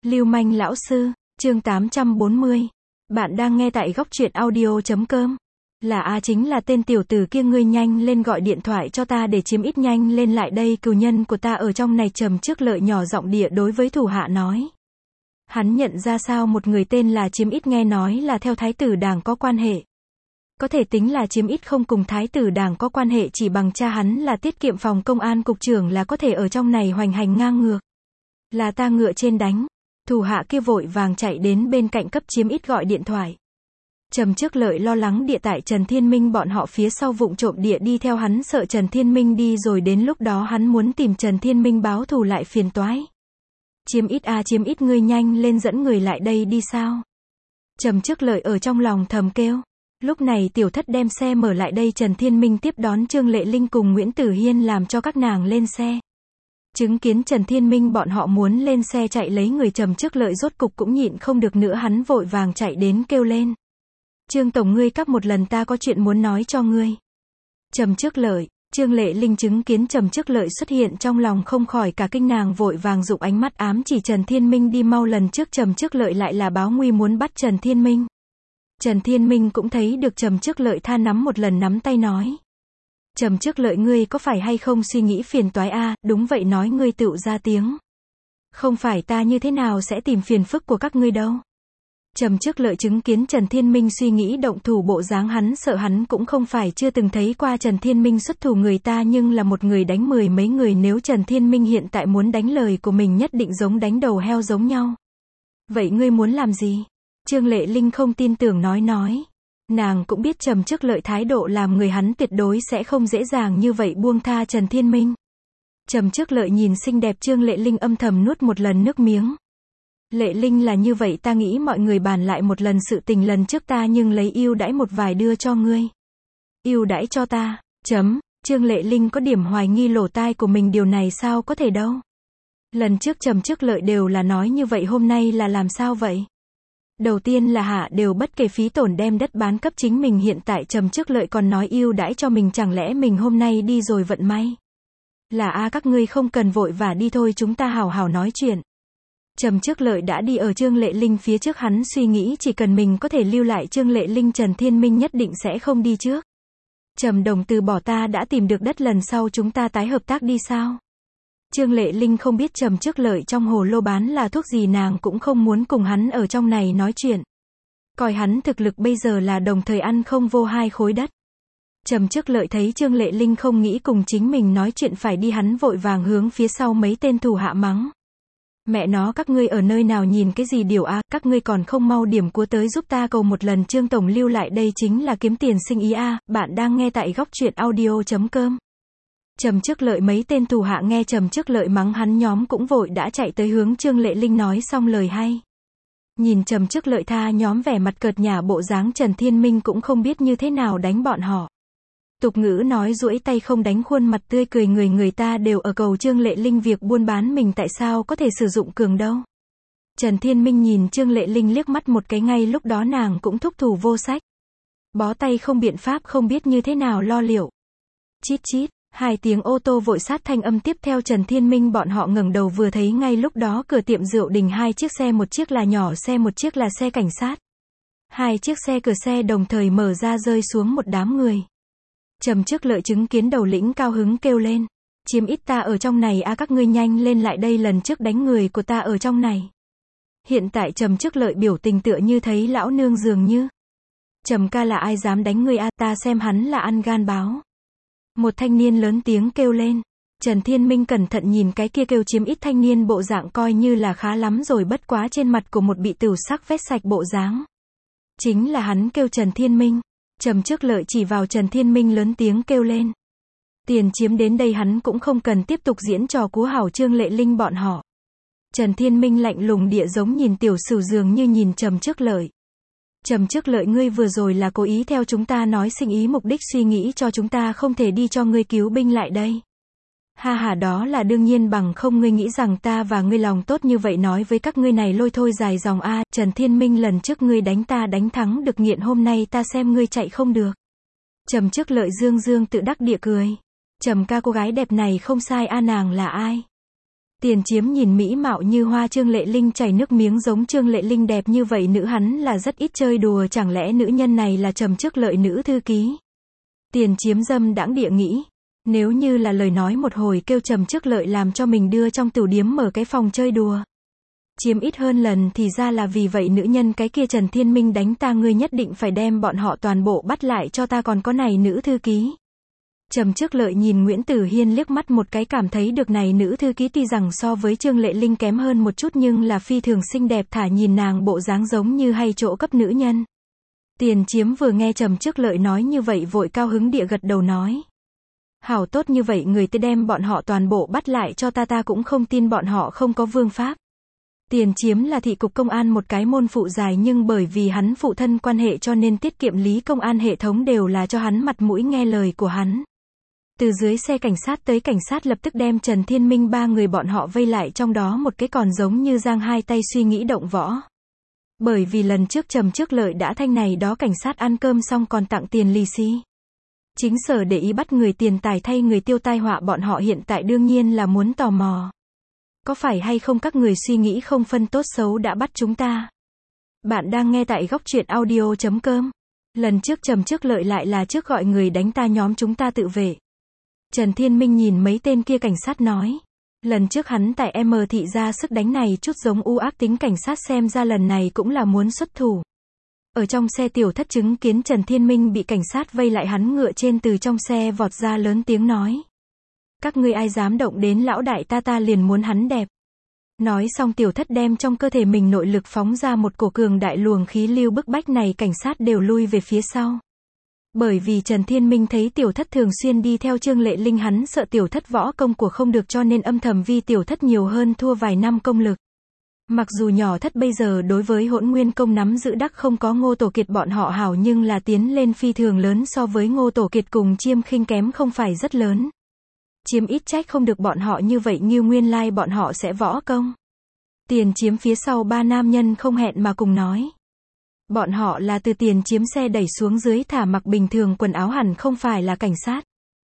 Lưu manh lão sư, chương 840. Bạn đang nghe tại góc truyện audio.com. Là chính là tên tiểu tử kia, ngươi nhanh lên gọi điện thoại cho ta để chiếm ít, nhanh lên lại đây, cừu nhân của ta ở trong này. Trầm Trước Lợi nhỏ giọng địa đối với thủ hạ nói. Hắn nhận ra sao một người tên là Chiếm Ít nghe nói là theo thái tử đảng có quan hệ. Có thể tính là Chiếm Ít không cùng thái tử đảng có quan hệ, chỉ bằng cha hắn là tiết kiệm phòng công an cục trưởng là có thể ở trong này hoành hành ngang ngược. Là ta ngựa trên đánh. Thủ hạ kia vội vàng chạy đến bên cạnh cấp Chiếm Ít gọi điện thoại. Trầm Trước Lợi lo lắng địa tại Trần Thiên Minh bọn họ phía sau vụng trộm địa đi theo hắn, sợ Trần Thiên Minh đi rồi đến lúc đó hắn muốn tìm Trần Thiên Minh báo thù lại phiền toái. Chiếm Ít ngươi nhanh lên dẫn người lại đây đi sao? Trầm Trước Lợi ở trong lòng thầm kêu. Lúc này tiểu thất đem xe mở lại đây, Trần Thiên Minh tiếp đón Trương Lệ Linh cùng Nguyễn Tử Hiên làm cho các nàng lên xe. Chứng kiến Trần Thiên Minh bọn họ muốn lên xe chạy lấy người, Trầm Trước Lợi rốt cục cũng nhịn không được nữa, hắn vội vàng chạy đến kêu lên. Trương tổng, ngươi cắp một lần, ta có chuyện muốn nói cho ngươi. Trầm Trước Lợi, Trương Lệ Linh chứng kiến Trầm Trước Lợi xuất hiện trong lòng không khỏi cả kinh, nàng vội vàng dụng ánh mắt ám chỉ Trần Thiên Minh đi mau, lần trước Trầm Trước Lợi lại là báo nguy muốn bắt Trần Thiên Minh. Trần Thiên Minh cũng thấy được Trầm Trước Lợi, tha nắm một lần nắm tay nói. Trầm Trước Lợi, ngươi có phải hay không suy nghĩ phiền toái a? Đúng vậy, nói ngươi tựu ra tiếng. Không phải ta như thế nào sẽ tìm phiền phức của các ngươi đâu. Trầm Trước Lợi chứng kiến Trần Thiên Minh suy nghĩ động thủ bộ dáng, hắn sợ hắn cũng không phải chưa từng thấy qua Trần Thiên Minh xuất thủ, người ta nhưng là một người đánh mười mấy người, nếu Trần Thiên Minh hiện tại muốn đánh lời của mình nhất định giống đánh đầu heo giống nhau. Vậy ngươi muốn làm gì? Trương Lệ Linh không tin tưởng nói. Nàng cũng biết Trầm Trước Lợi thái độ làm người, hắn tuyệt đối sẽ không dễ dàng như vậy buông tha Trần Thiên Minh. Trầm Trước Lợi nhìn xinh đẹp Trương Lệ Linh âm thầm nuốt một lần nước miếng. Lệ Linh là như vậy, ta nghĩ mọi người bàn lại một lần sự tình lần trước ta nhưng lấy ưu đãi một vài đưa cho ngươi. Ưu đãi cho ta, Trương Lệ Linh có điểm hoài nghi lỗ tai của mình, điều này sao có thể đâu. Lần trước Trầm Trước Lợi đều là nói như vậy, hôm nay là làm sao vậy? Đầu tiên là hạ đều bất kể phí tổn đem đất bán cấp chính mình, hiện tại Trầm Trước Lợi còn nói ưu đãi cho mình, chẳng lẽ mình hôm nay đi rồi vận may? Là các ngươi không cần vội vã đi thôi, chúng ta hào hào nói chuyện. Trầm Trước Lợi đã đi ở Trương Lệ Linh phía trước, hắn suy nghĩ chỉ cần mình có thể lưu lại Trương Lệ Linh, Trần Thiên Minh nhất định sẽ không đi trước. Trầm đồng từ bỏ, ta đã tìm được đất, lần sau chúng ta tái hợp tác đi sao? Trương Lệ Linh không biết Trầm Trước Lợi trong hồ lô bán là thuốc gì, nàng cũng không muốn cùng hắn ở trong này nói chuyện. Coi hắn thực lực bây giờ là đồng thời ăn không vô 2 khối đất. Trầm Trước Lợi thấy Trương Lệ Linh không nghĩ cùng chính mình nói chuyện phải đi, hắn vội vàng hướng phía sau mấy tên thủ hạ mắng. Mẹ nó, các ngươi ở nơi nào nhìn cái gì điều a? Các ngươi còn không mau điểm cua tới giúp ta cầu một lần, Trương tổng lưu lại đây chính là kiếm tiền sinh ý a. Bạn đang nghe tại góc truyện audio.com. Trầm Trước Lợi mấy tên thủ hạ nghe Trầm Trước Lợi mắng hắn nhóm cũng vội đã chạy tới hướng Trương Lệ Linh nói xong lời hay. Nhìn Trầm Trước Lợi tha nhóm vẻ mặt cợt nhả bộ dáng, Trần Thiên Minh cũng không biết như thế nào đánh bọn họ. Tục ngữ nói duỗi tay không đánh khuôn mặt tươi cười, người ta đều ở cầu Trương Lệ Linh việc buôn bán, mình tại sao có thể sử dụng cường đâu. Trần Thiên Minh nhìn Trương Lệ Linh liếc mắt một cái, ngay lúc đó nàng cũng thúc thủ vô sách. Bó tay không biện pháp, không biết như thế nào lo liệu. Chít chít, 2 tiếng ô tô vội sát thanh âm, tiếp theo Trần Thiên Minh bọn họ ngẩng đầu vừa thấy ngay lúc đó cửa tiệm rượu đình 2 chiếc xe, một chiếc là nhỏ xe, một chiếc là xe cảnh sát. 2 chiếc xe cửa xe đồng thời mở ra, rơi xuống một đám người. Trầm Trước Lợi chứng kiến đầu lĩnh cao hứng kêu lên. Chiếm Ít, ta ở trong này a, các ngươi nhanh lên lại đây, lần trước đánh người của ta ở trong này. Hiện tại Trầm Trước Lợi biểu tình tựa như thấy lão nương dường như. Trầm ca, là ai dám đánh ngươi a? Ta xem hắn là ăn gan báo. Một thanh niên lớn tiếng kêu lên. Trần Thiên Minh cẩn thận nhìn cái kia kêu Chiếm Ít thanh niên, bộ dạng coi như là khá lắm rồi, bất quá trên mặt của một bị tửu sắc vết sạch bộ dáng. Chính là hắn kêu Trần Thiên Minh. Trầm Trước Lợi chỉ vào Trần Thiên Minh lớn tiếng kêu lên. Tiền chiếm đến đây hắn cũng không cần tiếp tục diễn trò cú hảo Trương Lệ Linh bọn họ. Trần Thiên Minh lạnh lùng địa giống nhìn tiểu sửu dường như nhìn Trầm Trước Lợi. Trầm Trước Lợi, ngươi vừa rồi là cố ý theo chúng ta nói sinh ý, mục đích suy nghĩ cho chúng ta không thể đi cho ngươi cứu binh lại đây. Ha ha, đó là đương nhiên, bằng không ngươi nghĩ rằng ta và ngươi lòng tốt như vậy nói với các ngươi này lôi thôi dài dòng a. Trần Thiên Minh, lần trước ngươi đánh ta đánh thắng được nghiện, hôm nay ta xem ngươi chạy không được. Trầm Trước Lợi dương tự đắc địa cười. Trầm ca, cô gái đẹp này không sai a, nàng là ai? Tiền Chiếm nhìn mỹ mạo như hoa Trương Lệ Linh chảy nước miếng, giống Trương Lệ Linh đẹp như vậy nữ hắn là rất ít chơi đùa, chẳng lẽ nữ nhân này là Trầm Trước Lợi nữ thư ký? Tiền Chiếm dâm đãng địa nghĩ, nếu như là lời nói một hồi kêu Trầm Trước Lợi làm cho mình đưa trong tửu điếm mở cái phòng chơi đùa. Chiếm ít hơn lần thì ra là vì vậy nữ nhân cái kia Trần Thiên Minh đánh ta, ngươi nhất định phải đem bọn họ toàn bộ bắt lại cho ta, còn có này nữ thư ký. Trầm Trước Lợi nhìn Nguyễn Tử Hiên liếc mắt một cái, cảm thấy được này nữ thư ký tuy rằng so với Trương Lệ Linh kém hơn một chút nhưng là phi thường xinh đẹp, thả nhìn nàng bộ dáng giống như hay chỗ cấp nữ nhân. Tiền Chiếm vừa nghe Trầm Trước Lợi nói như vậy vội cao hứng địa gật đầu nói. Hảo, tốt như vậy người tới đem bọn họ toàn bộ bắt lại cho ta, ta cũng không tin bọn họ không có vương pháp. Tiền Chiếm là thị cục công an một cái môn phụ dài, nhưng bởi vì hắn phụ thân quan hệ cho nên tiết kiệm lý công an hệ thống đều là cho hắn mặt mũi nghe lời của hắn. Từ dưới xe cảnh sát tới, cảnh sát lập tức đem Trần Thiên Minh ba người bọn họ vây lại, trong đó một cái còn giống như giang hai tay suy nghĩ động võ. Bởi vì lần trước Trầm Trước Lợi đã thanh này đó cảnh sát ăn cơm xong còn tặng tiền lì xì. Chính sở để ý bắt người tiền tài thay người tiêu, tai họa bọn họ hiện tại đương nhiên là muốn tò mò. Có phải hay không các người suy nghĩ không phân tốt xấu đã bắt chúng ta? Bạn đang nghe tại góc truyện audio.com. Lần trước Trầm Trước Lợi lại là trước gọi người đánh ta, nhóm chúng ta tự vệ. Trần Thiên Minh nhìn mấy tên kia cảnh sát nói. Lần trước hắn tại M thị ra sức đánh này chút giống u ác tính cảnh sát, xem ra lần này cũng là muốn xuất thủ. Ở trong xe Tiểu Thất chứng kiến Trần Thiên Minh bị cảnh sát vây lại, hắn ngựa trên từ trong xe vọt ra lớn tiếng nói. Các ngươi ai dám động đến lão đại ta, ta liền muốn hắn đẹp. Nói xong Tiểu Thất đem trong cơ thể mình nội lực phóng ra một cổ cường đại luồng khí lưu, bức bách này cảnh sát đều lui về phía sau. Bởi vì Trần Thiên Minh thấy Tiểu Thất thường xuyên đi theo Trương Lệ Linh, hắn sợ Tiểu Thất võ công của không được cho nên âm thầm vi Tiểu Thất nhiều hơn thua vài năm công lực. Mặc dù nhỏ Thất bây giờ đối với Hỗn Nguyên công nắm giữ đắc không có Ngô Tổ Kiệt bọn họ hảo, nhưng là tiến lên phi thường lớn, so với Ngô Tổ Kiệt cùng Chiêm Khinh kém không phải rất lớn. Chiếm ít trách không được bọn họ như vậy, như nguyên lai bọn họ sẽ võ công. Tiền Chiếm phía sau ba nam nhân không hẹn mà cùng nói. Bọn họ là từ Tiền Chiếm xe đẩy xuống dưới, thả mặc bình thường quần áo, hẳn không phải là cảnh sát.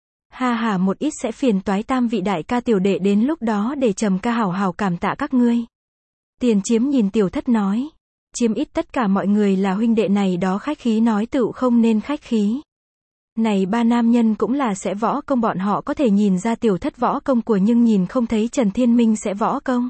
Ha ha, một ít sẽ phiền toái tam vị đại ca tiểu đệ, đến lúc đó để Trầm ca hảo hảo cảm tạ các ngươi. Tiền Chiếm nhìn Tiểu Thất nói. Chiếm ít tất cả mọi người là huynh đệ này đó, khách khí nói tựu không nên khách khí. Này ba nam nhân cũng là sẽ võ công, bọn họ có thể nhìn ra Tiểu Thất võ công của, nhưng nhìn không thấy Trần Thiên Minh sẽ võ công.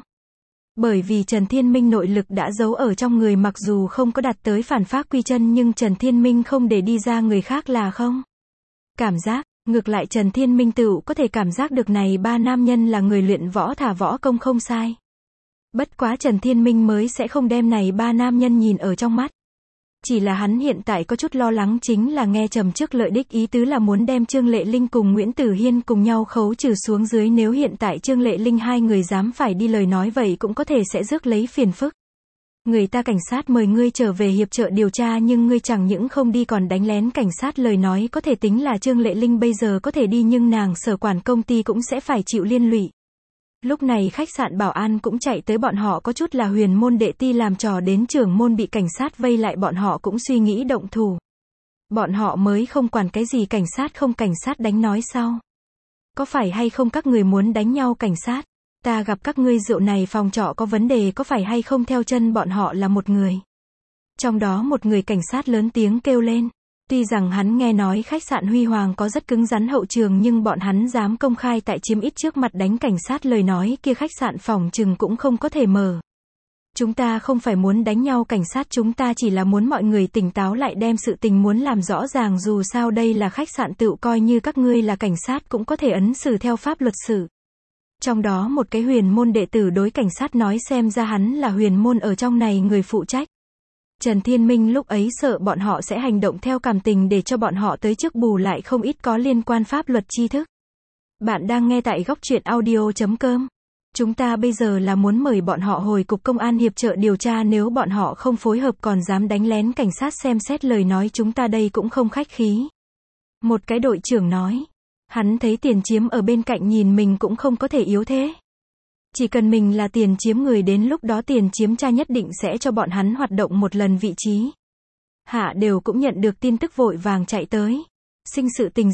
Bởi vì Trần Thiên Minh nội lực đã giấu ở trong người, mặc dù không có đạt tới phản pháp quy chân nhưng Trần Thiên Minh không để đi ra, người khác là không cảm giác, ngược lại Trần Thiên Minh tự có thể cảm giác được này ba nam nhân là người luyện võ, thả võ công không sai. Bất quá Trần Thiên Minh mới sẽ không đem này ba nam nhân nhìn ở trong mắt. Chỉ là hắn hiện tại có chút lo lắng, chính là nghe Trầm Trước Lợi đích ý tứ là muốn đem Trương Lệ Linh cùng Nguyễn Tử Hiên cùng nhau khấu trừ xuống dưới, nếu hiện tại Trương Lệ Linh hai người dám phải đi lời nói vậy cũng có thể sẽ rước lấy phiền phức. Người ta cảnh sát mời ngươi trở về hiệp trợ điều tra nhưng ngươi chẳng những không đi còn đánh lén cảnh sát, lời nói có thể tính là Trương Lệ Linh bây giờ có thể đi nhưng nàng sở quản công ty cũng sẽ phải chịu liên lụy. Lúc này khách sạn bảo an cũng chạy tới, bọn họ có chút là huyền môn đệ ti làm trò đến trưởng môn bị cảnh sát vây lại, bọn họ cũng suy nghĩ động thủ. Bọn họ mới không quản cái gì cảnh sát không cảnh sát đánh, nói sau. Có phải hay không các người muốn đánh nhau cảnh sát? Ta gặp các ngươi rượu này phòng trọ có vấn đề, có phải hay không? Theo chân bọn họ là một người. Trong đó một người cảnh sát lớn tiếng kêu lên. Tuy rằng hắn nghe nói khách sạn Huy Hoàng có rất cứng rắn hậu trường, nhưng bọn hắn dám công khai tại Chiếm ít trước mặt đánh cảnh sát, lời nói kia khách sạn phòng trừng cũng không có thể mở. Chúng ta không phải muốn đánh nhau cảnh sát, chúng ta chỉ là muốn mọi người tỉnh táo lại, đem sự tình muốn làm rõ ràng, dù sao đây là khách sạn, tự coi như các ngươi là cảnh sát cũng có thể ấn xử theo pháp luật xử. Trong đó một cái huyền môn đệ tử đối cảnh sát nói, xem ra hắn là huyền môn ở trong này người phụ trách. Trần Thiên Minh lúc ấy sợ bọn họ sẽ hành động theo cảm tình, để cho bọn họ tới trước bù lại không ít có liên quan pháp luật tri thức. Bạn đang nghe tại góc truyện audio.com. Chúng ta bây giờ là muốn mời bọn họ hồi cục công an hiệp trợ điều tra, nếu bọn họ không phối hợp còn dám đánh lén cảnh sát, xem xét lời nói chúng ta đây cũng không khách khí. Một cái đội trưởng nói. Hắn thấy Tiền Chiếm ở bên cạnh nhìn mình cũng không có thể yếu thế. Chỉ cần mình là Tiền Chiếm người, đến lúc đó Tiền Chiếm cha nhất định sẽ cho bọn hắn hoạt động một lần vị trí. Hạ đều cũng nhận được tin tức vội vàng chạy tới. Sinh sự tình gì?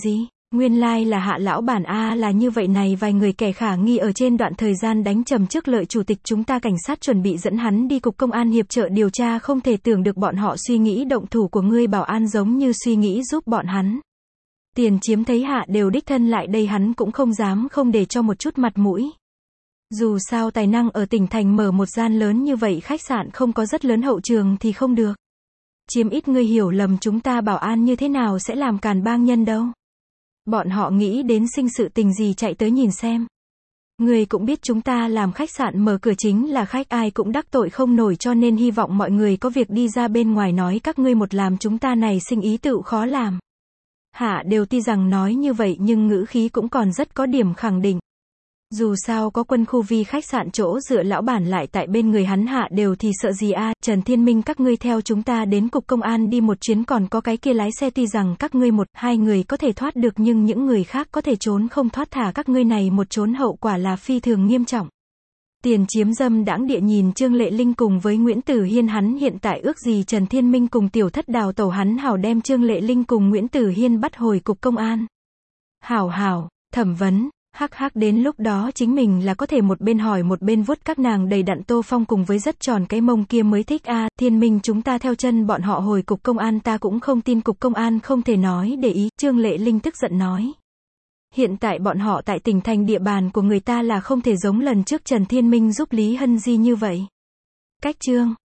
Nguyên lai là Hạ lão bản a, là như vậy này, vài người kẻ khả nghi ở trên đoạn thời gian đánh trầm trước lợi chủ tịch chúng ta, cảnh sát chuẩn bị dẫn hắn đi cục công an hiệp trợ điều tra, không thể tưởng được bọn họ suy nghĩ động thủ của ngươi bảo an giống như suy nghĩ giúp bọn hắn. Tiền Chiếm thấy Hạ đều đích thân lại đây hắn cũng không dám không để cho một chút mặt mũi. Dù sao tài năng ở tỉnh thành mở một gian lớn như vậy khách sạn không có rất lớn hậu trường thì không được. Chiếm ít ngươi hiểu lầm chúng ta bảo an như thế nào sẽ làm càn bang nhân đâu. Bọn họ nghĩ đến sinh sự tình gì chạy tới nhìn xem. Ngươi cũng biết chúng ta làm khách sạn mở cửa chính là khách ai cũng đắc tội không nổi, cho nên hy vọng mọi người có việc đi ra bên ngoài nói các ngươi một làm chúng ta này sinh ý tựu khó làm. Hạ đều tuy rằng nói như vậy nhưng ngữ khí cũng còn rất có điểm khẳng định. Dù sao có quân khu vi khách sạn chỗ dựa lão bản lại tại bên người hắn, Hạ đều thì sợ gì a. Trần Thiên Minh các ngươi theo chúng ta đến cục công an đi một chuyến, còn có cái kia lái xe, tuy rằng các ngươi một, hai người có thể thoát được nhưng những người khác có thể trốn không thoát, thả các ngươi này một trốn hậu quả là phi thường nghiêm trọng. Tiền Chiếm dâm đãng địa nhìn Trương Lệ Linh cùng với Nguyễn Tử Hiên, hắn hiện tại ước gì Trần Thiên Minh cùng Tiểu Thất đào tẩu, hắn hảo đem Trương Lệ Linh cùng Nguyễn Tử Hiên bắt hồi cục công an. Hảo, thẩm vấn. Hắc đến lúc đó chính mình là có thể một bên hỏi một bên vuốt các nàng đầy đặn Tô Phong cùng với rất tròn cái mông kia mới thích a. Thiên Minh chúng ta theo chân bọn họ hồi cục công an, ta cũng không tin cục công an không thể nói để ý. Trương Lệ Linh tức giận nói. Hiện tại bọn họ tại tỉnh thành địa bàn của người ta là không thể giống lần trước Trần Thiên Minh giúp Lý Hân Di như vậy. Cách Trương